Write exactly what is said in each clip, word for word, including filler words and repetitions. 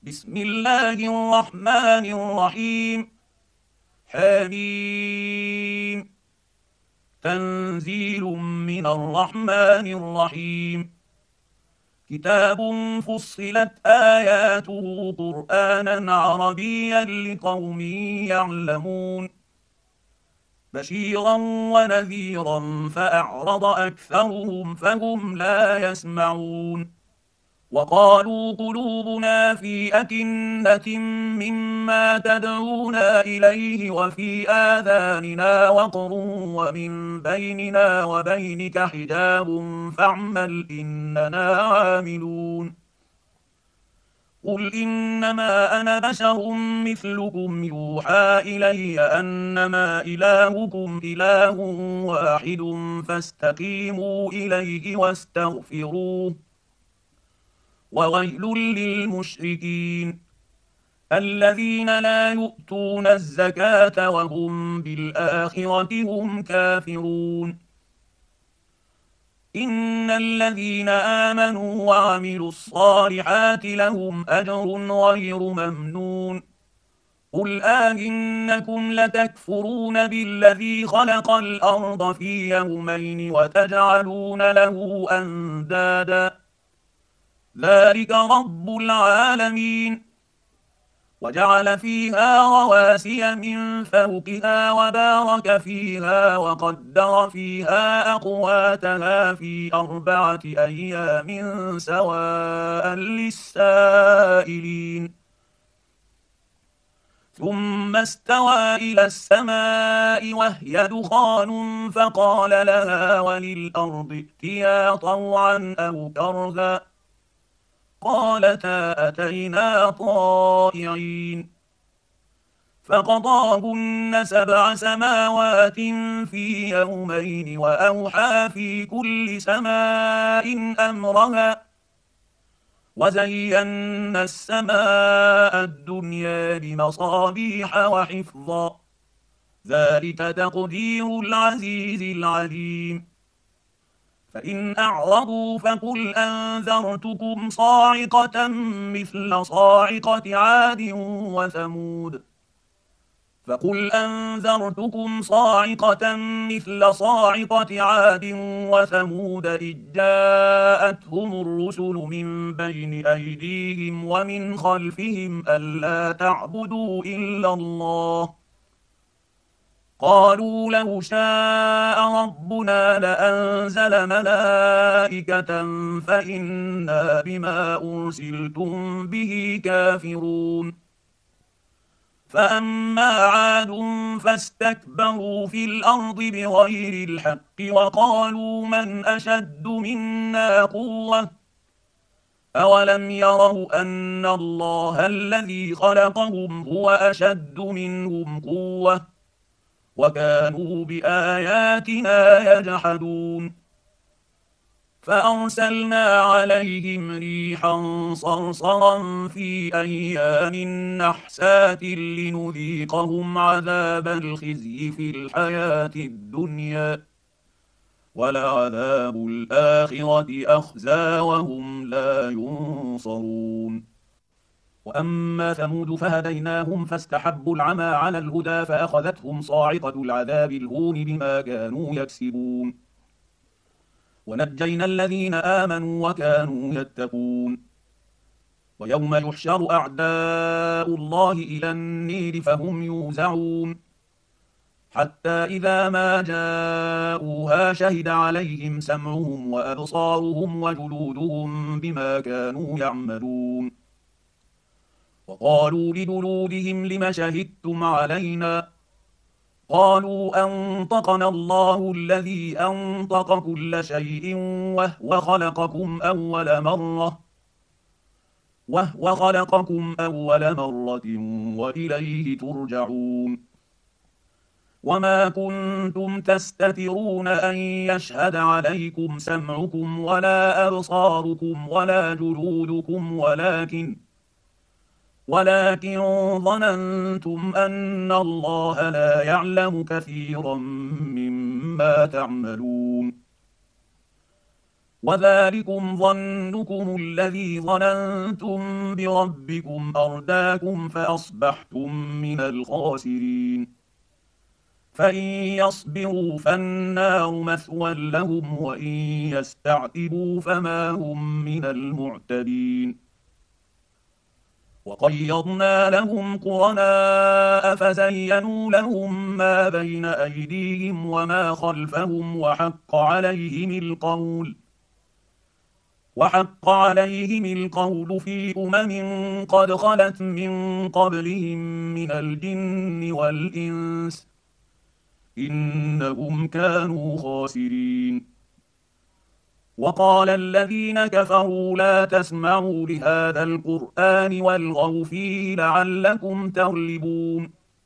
بسم الله الرحمن الرحيم. حميم. تنزيل من الرحمن الرحيم. كتاب فصلت آياته قرآنا عربيا لقوم يعلمون. بشيرا ونذيرا فأعرض أكثرهم فهم لا يسمعون. وقالوا قلوبنا في أكنة مما تدعونا إليه وفي آذاننا وقر ومن بيننا وبينك حجاب فاعمل إننا عاملون. قل إنما أنا بشر مثلكم يوحى إلي أنما إلهكم إله واحد فاستقيموا إليه واستغفروه. وويل للمشركين الذين لا يؤتون الزكاة وهم بالآخرة هم كافرون. إن الذين آمنوا وعملوا الصالحات لهم أجر غير ممنون. قل آئنكم لتكفرون بالذي خلق الأرض في يومين وتجعلون له أندادا ذلك رب العالمين. وجعل فيها رواسي من فوقها وبارك فيها وقدر فيها أقواتها في أربعة أيام سواء للسائلين. ثم استوى إلى السماء وهي دخان فقال لها وللأرض ائتيا طوعا أو كرها قالتا أتينا طائعين. فقضاهن سبع سماوات في يومين وأوحى في كل سماء أمرها وزينا السماء الدنيا بمصابيح وحفظا ذلك تقدير العزيز العليم. فإن أعرضوا فقل أنذرتكم صاعقة مثل صاعقة عاد وثمود فقل أنذرتكم صاعقة مثل صاعقة عاد وثمود إذ جاءتهم الرسل من بين أيديهم ومن خلفهم ألا تعبدوا إلا الله قالوا لو شاء ربنا لأنزل ملائكة فإنا بما أرسلتم به كافرون. فأما عاد فاستكبروا في الأرض بغير الحق وقالوا من أشد منا قوة أولم يروا أن الله الذي خلقهم هو أشد منهم قوة وكانوا بآياتنا يجحدون. فأرسلنا عليهم ريحا صرصرا في أيام نحسات لنذيقهم عذاب الخزي في الحياة الدنيا ولعذاب الآخرة أخزى وهم لا ينصرون. وأما ثمود فهديناهم فاستحبوا العمى على الهدى فأخذتهم صاعقة العذاب الهون بما كانوا يكسبون. ونجينا الذين آمنوا وكانوا يتقون. ويوم يحشر أعداء الله إلى النير فهم يوزعون حتى إذا ما جاءوها شهد عليهم سمعهم وأبصارهم وجلودهم بما كانوا يعملون. وقالوا لجلودهم لم شهدتم علينا قالوا أنطقنا الله الذي أنطق كل شيء وهو خلقكم أول مرة وهو خلقكم أول مرة وإليه ترجعون. وما كنتم تستترون أن يشهد عليكم سمعكم ولا أبصاركم ولا جلودكم ولكن ولكن ظننتم أن الله لا يعلم كثيرا مما تعملون. وذلكم ظنكم الذي ظننتم بربكم أرداكم فأصبحتم من الخاسرين. فإن يصبروا فالنار مثوى لهم وإن يستعتبوا فما هم من المعتدين. وقيضنا لهم قرناء فزينوا لهم ما بين أيديهم وما خلفهم وحق عليهم القول وحق عليهم القول في أمم قد خلت من قبلهم من الجن والإنس إنهم كانوا خاسرين. وقال الذين كفروا لا تسمعوا لهذا القرآن والغوا فيه لعلكم تغلبون.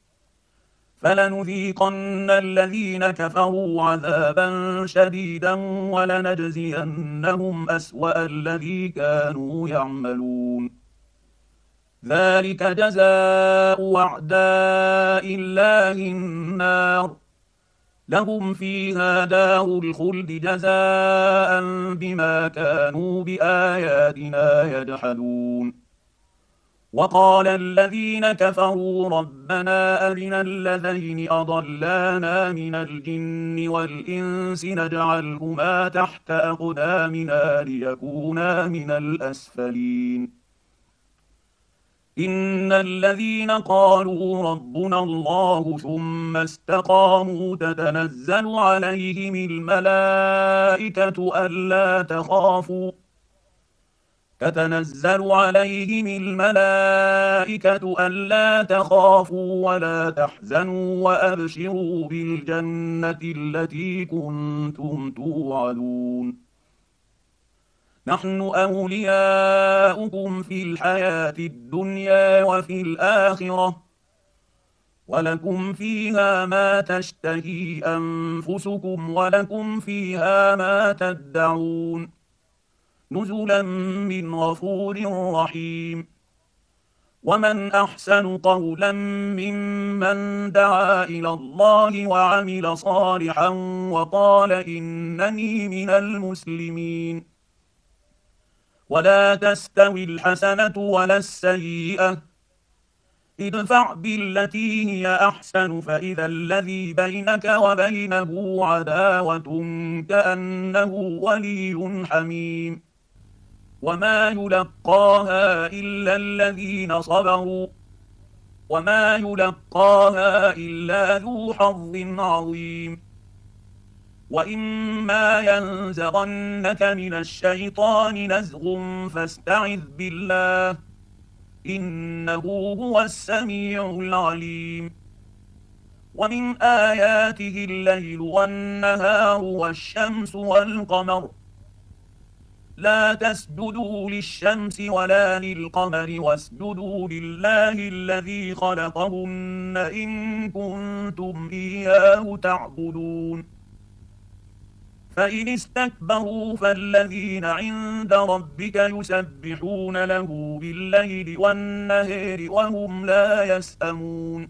فلنذيقن الذين كفروا عذابا شديدا ولنجزينهم أسوأ الذي كانوا يعملون. ذلك جزاء أعداء الله النار لهم فيها دار الخلد جزاء بما كانوا بآياتنا يجحدون. وقال الذين كفروا ربنا أرنا الذين أضلانا من الجن والإنس نجعلهما تحت أقدامنا ليكونا من الأسفلين. إن الذين قالوا ربنا الله ثم استقاموا تتنزل عليهم الملائكة ألا تخافوا تتنزل عليهم الملائكة ألا تخافوا ولا تحزنوا وأبشروا بالجنة التي كنتم توعدون. نحن أولياؤكم في الحياة الدنيا وفي الآخرة ولكم فيها ما تشتهي أنفسكم ولكم فيها ما تدعون نزلا من غفور رحيم. ومن أحسن قولا ممن دعا إلى الله وعمل صالحا وقال إنني من المسلمين. ولا تستوي الحسنة ولا السيئة ادفع بالتي هي أحسن فإذا الذي بينك وبينه عداوة كأنه ولي حميم. وما يلقاها إلا الذين صبروا وما يلقاها إلا ذو حظ عظيم. وإما ينزغنك من الشيطان نزغ فاستعذ بالله إنه هو السميع العليم. ومن آياته الليل والنهار والشمس والقمر لا تسجدوا للشمس ولا للقمر واسجدوا لله الذي خلقهن إن كنتم إياه تعبدون. فإن استكبروا فالذين عند ربك يسبحون له بالليل والنهار وهم لا يسأمون.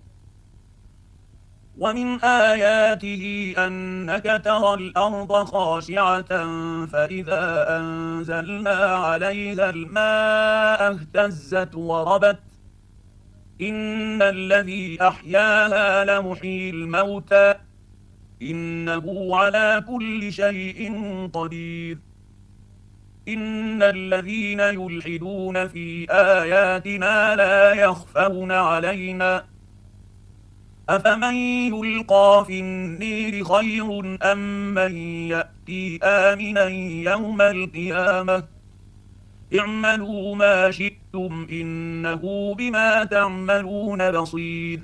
ومن آياته أنك ترى الأرض خاشعة فإذا أنزلنا عليها الماء اهتزت وربت إن الذي أحياها لمحيي الموتى إنه على كل شيء قدير. إن الذين يلحدون في آياتنا لا يخفون علينا أفمن يلقى في النير خير أم من يأتي آمنا يوم القيامة اعملوا ما شئتم إنه بما تعملون بصير.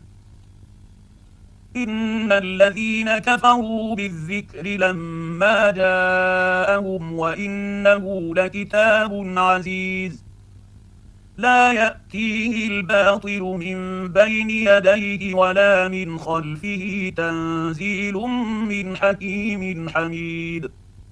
إن الذين كفروا بالذكر لما جاءهم وإنه لكتاب عزيز لا يأتيه الباطل من بين يديه ولا من خلفه تنزيل من حكيم حميد.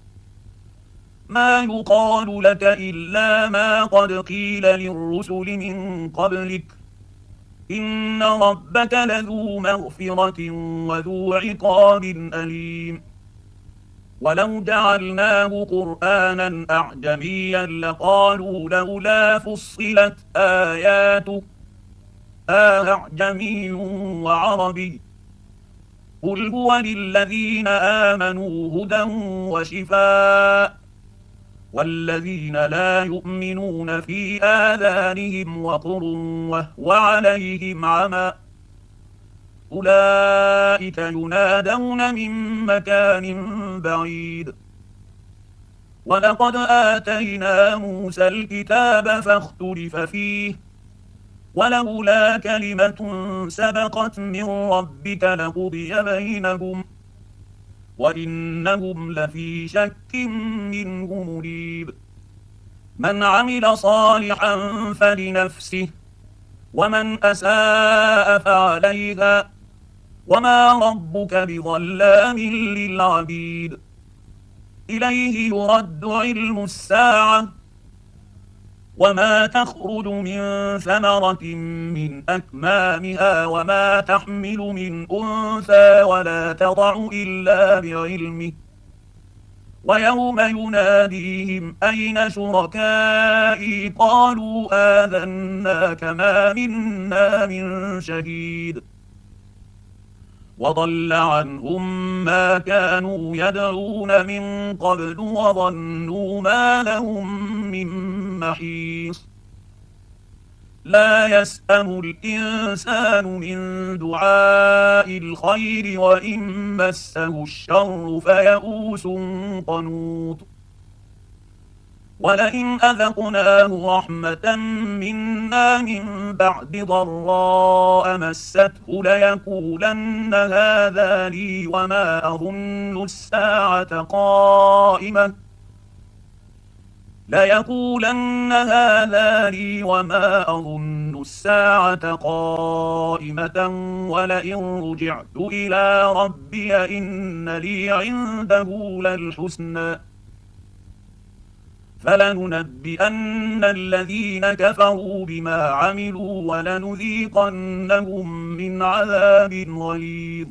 ما يقال لك إلا ما قد قيل للرسل من قبلك إن ربك لذو مغفرة وذو عقاب أليم. ولو جعلناه قرآنا أعجميا لقالوا لولا فصلت آياته أعجمي وعربي قل هو للذين آمنوا هدى وشفاء والذين لا يؤمنون في آذانهم وقر وهو عليهم عمى أولئك ينادون من مكان بعيد ولقد آتينا موسى الكتاب فاختلف فيه ولولا كلمة سبقت من ربك لقضي بينهم وإنهم لفي شك منه مريب من عمل صالحا فلنفسه ومن أساء فعليها وما ربك بظلام للعبيد إليه يرد علم الساعة وما تخرج من ثمرة من أكمامها وما تحمل من أنثى ولا تضع إلا بعلمه ويوم يناديهم أين شركائي قالوا آذناك ما منا من شهيد وضل عنهم ما كانوا يدعون من قبل وظنوا ما لهم من محيص لا يسأم الإنسان من دعاء الخير وإن مسه الشر فيئوس قنوط ولئن أذقناه رحمة منا من بعد ضراء مسته ليقولن هذا لي وما أظن الساعة قائمة ليقولن هذا لي وما أظن الساعة قائمة ولئن رجعت إلى ربي إن لي عنده للحسنى فلننبئن الذين كفروا بما عملوا ولنذيقنهم من عذاب غليظ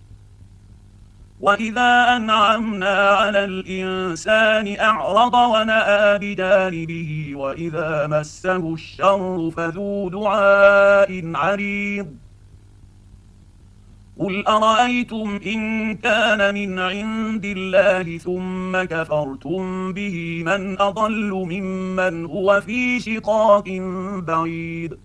وإذا أنعمنا على الإنسان أعرض ونأى بجانبه وإذا مسه الشر فذو دعاء عريض قل أرأيتم إن كان من عند الله ثم كفرتم به من أضل ممن هو في شقاق بعيد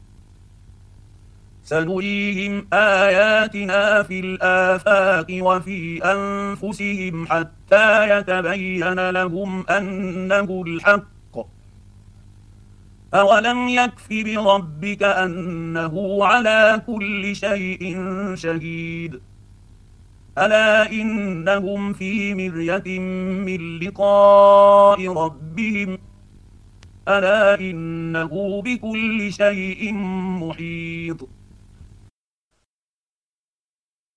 سنريهم آياتنا في الآفاق وفي أنفسهم حتى يتبين لهم أنه الحق أولم يكف بربك أنه على كل شيء شهيد ألا إنهم في مرية من لقاء ربهم ألا إنه بكل شيء محيط